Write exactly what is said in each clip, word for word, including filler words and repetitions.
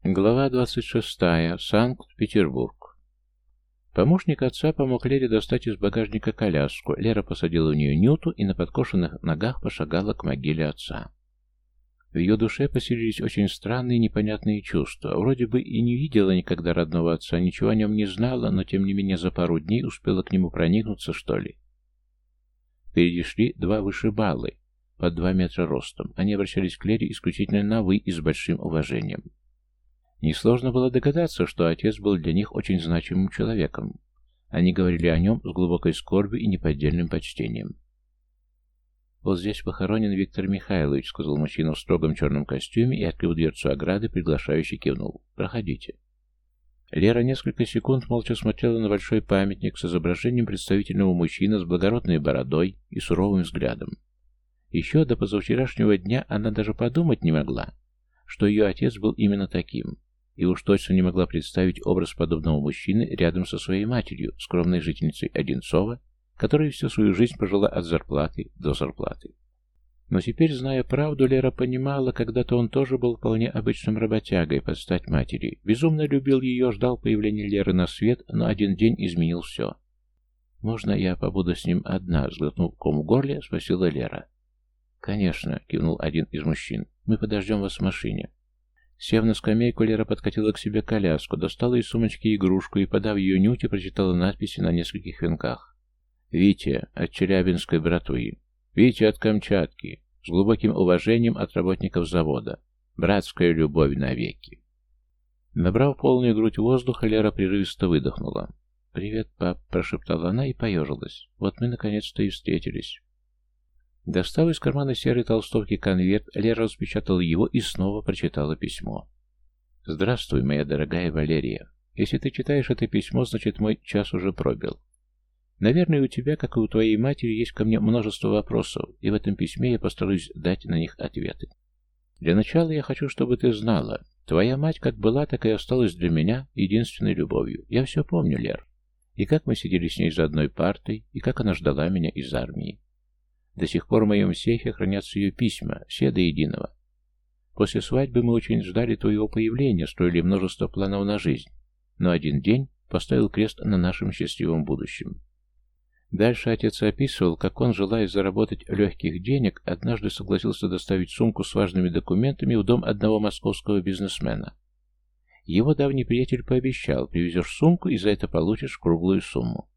Глава двадцать шестая. Санкт-Петербург. Помощник отца помог Лере достать из багажника коляску. Лера посадила в нее Нюту и на подкошенных ногах пошагала к могиле отца. В ее душе поселились очень странные непонятные чувства. Вроде бы и не видела никогда родного отца, ничего о нем не знала, но тем не менее за пару дней успела к нему проникнуться, что ли. Впереди шли два вышибалы, под два метра ростом. Они обращались к Лере исключительно на «вы» и с большим уважением. Несложно было догадаться, что отец был для них очень значимым человеком. Они говорили о нем с глубокой скорбью и неподдельным почтением. «Вот здесь похоронен Виктор Михайлович», — сказал мужчина в строгом черном костюме и, открыв дверцу ограды, приглашающе кивнул. «Проходите». Лера несколько секунд молча смотрела на большой памятник с изображением представительного мужчины с благородной бородой и суровым взглядом. Еще до позавчерашнего дня она даже подумать не могла, что ее отец был именно таким. И уж точно не могла представить образ подобного мужчины рядом со своей матерью, скромной жительницей Одинцова, которая всю свою жизнь прожила от зарплаты до зарплаты. Но теперь, зная правду, Лера понимала, когда-то он тоже был вполне обычным работягой под стать матери. Безумно любил ее, ждал появления Леры на свет, но один день изменил все. «Можно я побуду с ним одна?» — сглотнув ком в горле, спросила Лера. «Конечно», — кивнул один из мужчин. «Мы подождем вас в машине». Сев на скамейку, Лера подкатила к себе коляску, достала из сумочки игрушку и, подав ее Нюте, прочитала надписи на нескольких венках. «Витя от Челябинской братвы», «Витя от Камчатки», с глубоким уважением от работников завода, «Братская любовь навеки». Набрав полную грудь воздуха, Лера прерывисто выдохнула. «Привет, пап», — прошептала она и поежилась. «Вот мы наконец-то и встретились». Достав из кармана серой толстовки конверт, Лера распечатала его и снова прочитала письмо. «Здравствуй, моя дорогая Валерия. Если ты читаешь это письмо, значит, мой час уже пробил. Наверное, у тебя, как и у твоей матери, есть ко мне множество вопросов, и в этом письме я постараюсь дать на них ответы. Для начала я хочу, чтобы ты знала, твоя мать как была, так и осталась для меня единственной любовью. Я все помню, Лер. И как мы сидели с ней за одной партой, и как она ждала меня из армии. До сих пор в моем сейфе хранятся ее письма, все до единого. После свадьбы мы очень ждали твоего появления, строили множество планов на жизнь, но один день поставил крест на нашем счастливом будущем. Дальше отец описывал, как он, желая заработать легких денег, однажды согласился доставить сумку с важными документами в дом одного московского бизнесмена. Его давний приятель пообещал: привезешь сумку и за это получишь круглую сумму.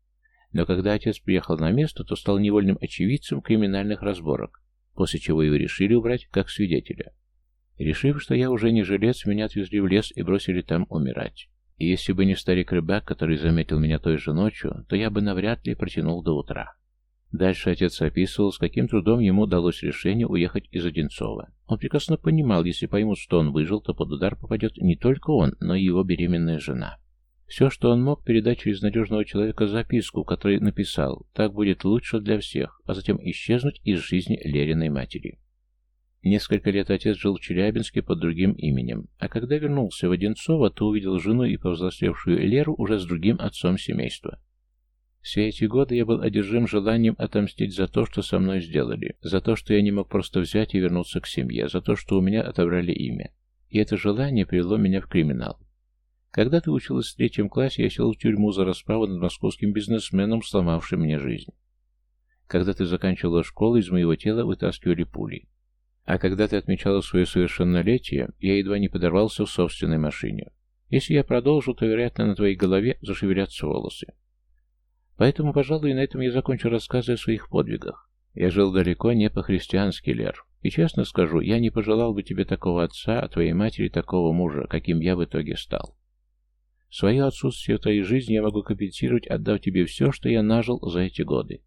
Но когда отец приехал на место, то стал невольным очевидцем криминальных разборок, после чего его решили убрать как свидетеля. Решив, что я уже не жилец, меня отвезли в лес и бросили там умирать. И если бы не старик-рыбак, который заметил меня той же ночью, то я бы навряд ли протянул до утра. Дальше отец описывал, с каким трудом ему удалось решение уехать из Одинцова. Он прекрасно понимал, если поймут, что он выжил, то под удар попадет не только он, но и его беременная жена. Все, что он мог, передать через надежного человека записку, в которой написал: «Так будет лучше для всех», а затем исчезнуть из жизни Лериной матери. Несколько лет отец жил в Челябинске под другим именем, а когда вернулся в Одинцово, то увидел жену и повзрослевшую Леру уже с другим отцом семейства. Все эти годы я был одержим желанием отомстить за то, что со мной сделали, за то, что я не мог просто взять и вернуться к семье, за то, что у меня отобрали имя. И это желание привело меня в криминал. Когда ты училась в третьем классе, я сел в тюрьму за расправу над московским бизнесменом, сломавшим мне жизнь. Когда ты заканчивала школу, из моего тела вытаскивали пули. А когда ты отмечала свое совершеннолетие, я едва не подорвался в собственной машине. Если я продолжу, то, вероятно, на твоей голове зашевелятся волосы. Поэтому, пожалуй, на этом я закончу рассказы о своих подвигах. Я жил далеко не по-христиански, Лер. И честно скажу, я не пожелал бы тебе такого отца, а твоей матери такого мужа, каким я в итоге стал. Свое отсутствие в твоей жизни я могу компенсировать, отдав тебе все, что я нажил за эти годы.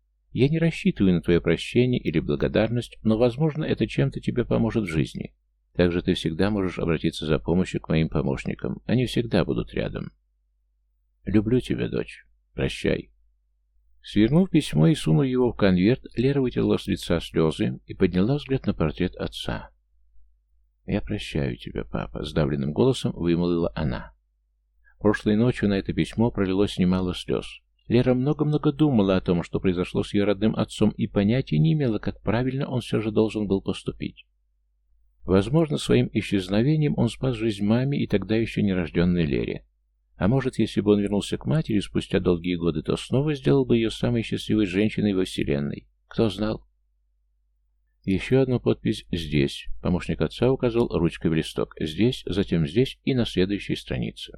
Я не рассчитываю на твое прощение или благодарность, но, возможно, это чем-то тебе поможет в жизни. Также ты всегда можешь обратиться за помощью к моим помощникам. Они всегда будут рядом. Люблю тебя, дочь. Прощай. Свернув письмо и сунув его в конверт, Лера вытерла с лица слезы и подняла взгляд на портрет отца. «Я прощаю тебя, папа», — сдавленным голосом вымолвила она. Прошлой ночью на это письмо пролилось немало слез. Лера много-много думала о том, что произошло с ее родным отцом, и понятия не имела, как правильно он все же должен был поступить. Возможно, своим исчезновением он спас жизнь маме и тогда еще нерожденной Лере. А может, если бы он вернулся к матери спустя долгие годы, то снова сделал бы ее самой счастливой женщиной во вселенной. Кто знал? Еще одну подпись «Здесь». Помощник отца указал ручкой в листок. «Здесь», затем «Здесь» и на следующей странице.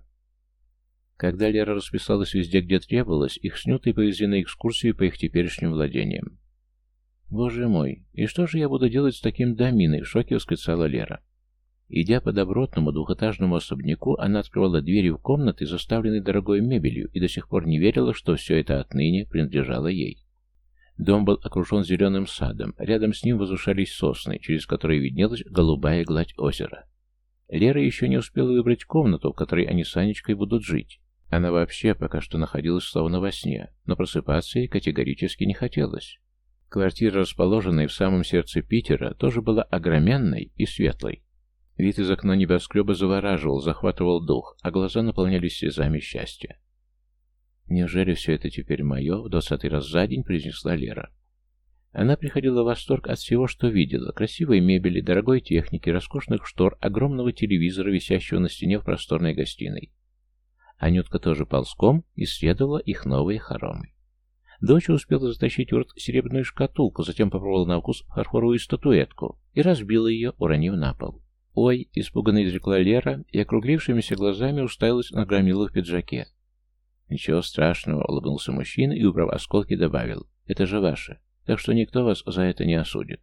Когда Лера расписалась везде, где требовалось, их с Нютой повезли на экскурсию по их теперешним владениям. «Боже мой, и что же я буду делать с таким доминой?» — в шоке восклицала Лера. Идя по добротному двухэтажному особняку, она открывала двери в комнаты, заставленные дорогой мебелью, и до сих пор не верила, что все это отныне принадлежало ей. Дом был окружен зеленым садом, рядом с ним возвышались сосны, через которые виднелась голубая гладь озера. Лера еще не успела выбрать комнату, в которой они с Анечкой будут жить. Она вообще пока что находилась словно во сне, но просыпаться ей категорически не хотелось. Квартира, расположенная в самом сердце Питера, тоже была огроменной и светлой. Вид из окна небоскреба завораживал, захватывал дух, а глаза наполнялись слезами счастья. «Неужели все это теперь мое?» — в двадцатый раз за день произнесла Лера. Она приходила в восторг от всего, что видела: красивой мебели, дорогой техники, роскошных штор, огромного телевизора, висящего на стене в просторной гостиной. Анютка тоже ползком исследовала их новые хоромы. Дочь успела затащить в рот серебряную шкатулку, затем попробовала на вкус фарфоровую статуэтку и разбила ее, уронив на пол. «Ой!» — испуганно изрекла Лера и округлившимися глазами уставилась на громилу в пиджаке. «Ничего страшного», — улыбнулся мужчина и, убрав осколки, добавил: «это же ваше, так что никто вас за это не осудит».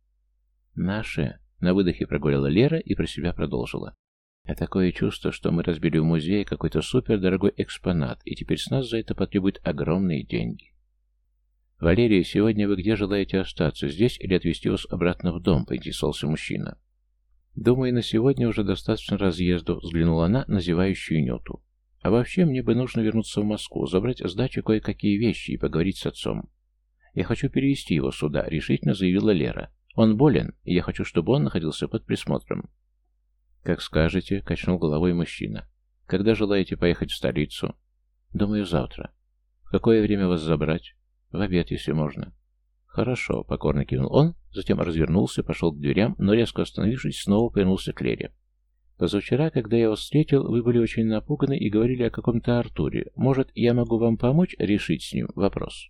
«Наше», — на выдохе прогорела Лера и про себя продолжила. «А такое чувство, что мы разбили в музее какой-то супердорогой экспонат, и теперь с нас за это потребуют огромные деньги». «Валерия, сегодня вы где желаете остаться, здесь или отвезти вас обратно в дом?» — поинтересовался мужчина. «Думаю, на сегодня уже достаточно разъездов», — взглянула она на зевающую Нюту. «А вообще, мне бы нужно вернуться в Москву, забрать с дачи кое-какие вещи и поговорить с отцом. Я хочу перевести его сюда», — решительно заявила Лера. «Он болен, и я хочу, чтобы он находился под присмотром». «Как скажете», — качнул головой мужчина. «Когда желаете поехать в столицу?» «Думаю, завтра». «В какое время вас забрать?» «В обед, если можно». «Хорошо», — покорно кивнул он, затем развернулся, пошел к дверям, но, резко остановившись, снова повернулся к Лере. «Позавчера, когда я вас встретил, вы были очень напуганы и говорили о каком-то Артуре. Может, я могу вам помочь решить с ним вопрос?»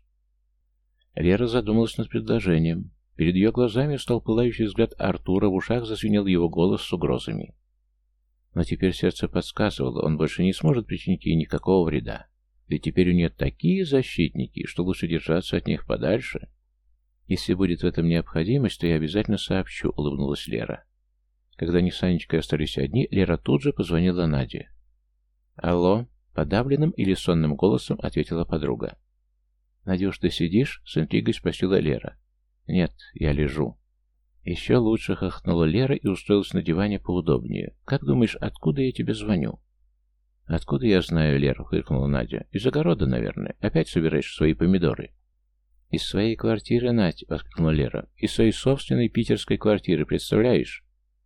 Лера задумалась над предложением. Перед ее глазами встал пылающий взгляд Артура, в ушах зазвенел его голос с угрозами. Но теперь сердце подсказывало, он больше не сможет причинить ей никакого вреда. Ведь теперь у нее такие защитники, что лучше держаться от них подальше. «Если будет в этом необходимость, то я обязательно сообщу», — улыбнулась Лера. Когда они с Анечкой остались одни, Лера тут же позвонила Наде. «Алло», — подавленным или сонным голосом ответила подруга. «Надюш, ты сидишь?» — с интригой спросила Лера. «Нет, я лежу». Еще лучше, хохотнула Лера и устроилась на диване поудобнее. «Как думаешь, откуда я тебе звоню?» «Откуда я знаю, Лера?» — фыркнула Надя. «Из огорода, наверное. Опять собираешь свои помидоры?» «Из своей квартиры, Надь!» — воскликнула Лера. «Из своей собственной питерской квартиры, представляешь?»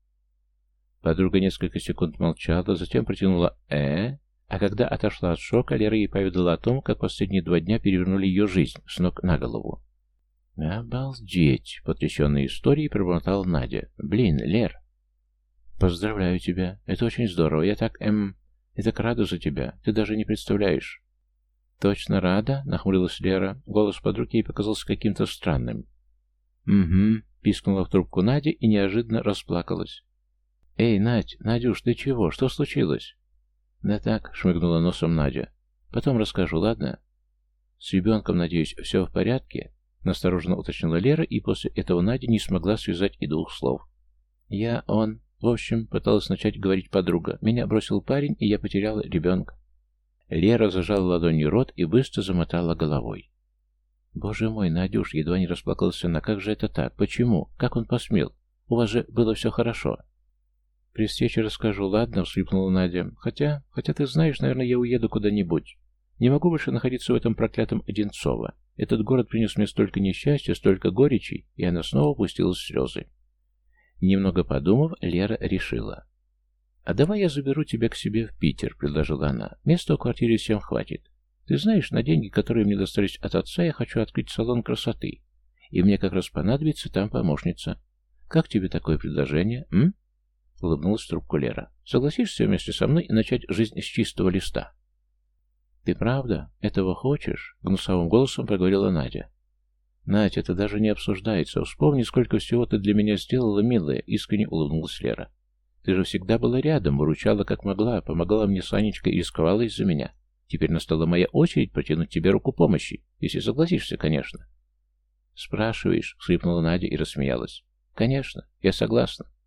Подруга несколько секунд молчала, затем протянула «э?», а когда отошла от шока, Лера ей поведала о том, как последние два дня перевернули ее жизнь с ног на голову. «Обалдеть!» — потрясенной историей пробормотала Надя. «Блин, Лер!» «Поздравляю тебя. Это очень здорово. Я так, эм... Я так рада за тебя. Ты даже не представляешь». «Точно рада?» — нахмурилась Лера. Голос подруги ей показался каким-то странным. «Угу», — пискнула в трубку Надя и неожиданно расплакалась. «Эй, Надь, Надюш, ты чего? Что случилось?» «Да так», — шмыгнула носом Надя. «Потом расскажу, ладно?» «С ребенком, надеюсь, все в порядке?» — настороженно уточнила Лера, и после этого Надя не смогла связать и двух слов. «Я, он...» В общем, пыталась начать говорить подруга. «Меня бросил парень, и я потеряла ребенка». Лера зажала ладонью рот и быстро замотала головой. «Боже мой, Надюш!» — едва не расплакалась она. «Как же это так? Почему? Как он посмел? У вас же было все хорошо». «При встрече расскажу, ладно?» — всхлипнула Надя. «Хотя, хотя ты знаешь, наверное, я уеду куда-нибудь. Не могу больше находиться в этом проклятом Одинцово. Этот город принес мне столько несчастья, столько горечи», и она снова пустилась в слезы. Немного подумав, Лера решила. «А давай я заберу тебя к себе в Питер», — предложила она. «Места в квартире всем хватит. Ты знаешь, на деньги, которые мне достались от отца, я хочу открыть салон красоты. И мне как раз понадобится там помощница. Как тебе такое предложение, м?» — улыбнулась в трубку Лера. «Согласишься вместе со мной и начать жизнь с чистого листа?» «Ты правда этого хочешь?» — гнусавым голосом проговорила Надя. «Надя, это даже не обсуждается. Вспомни, сколько всего ты для меня сделала, милая», — искренне улыбнулась Лера. «Ты же всегда была рядом, выручала как могла, помогала мне с Анечкой и рисковала из-за меня. Теперь настала моя очередь протянуть тебе руку помощи, если согласишься, конечно». «Спрашиваешь?» — всхлипнула Надя и рассмеялась. «Конечно, я согласна.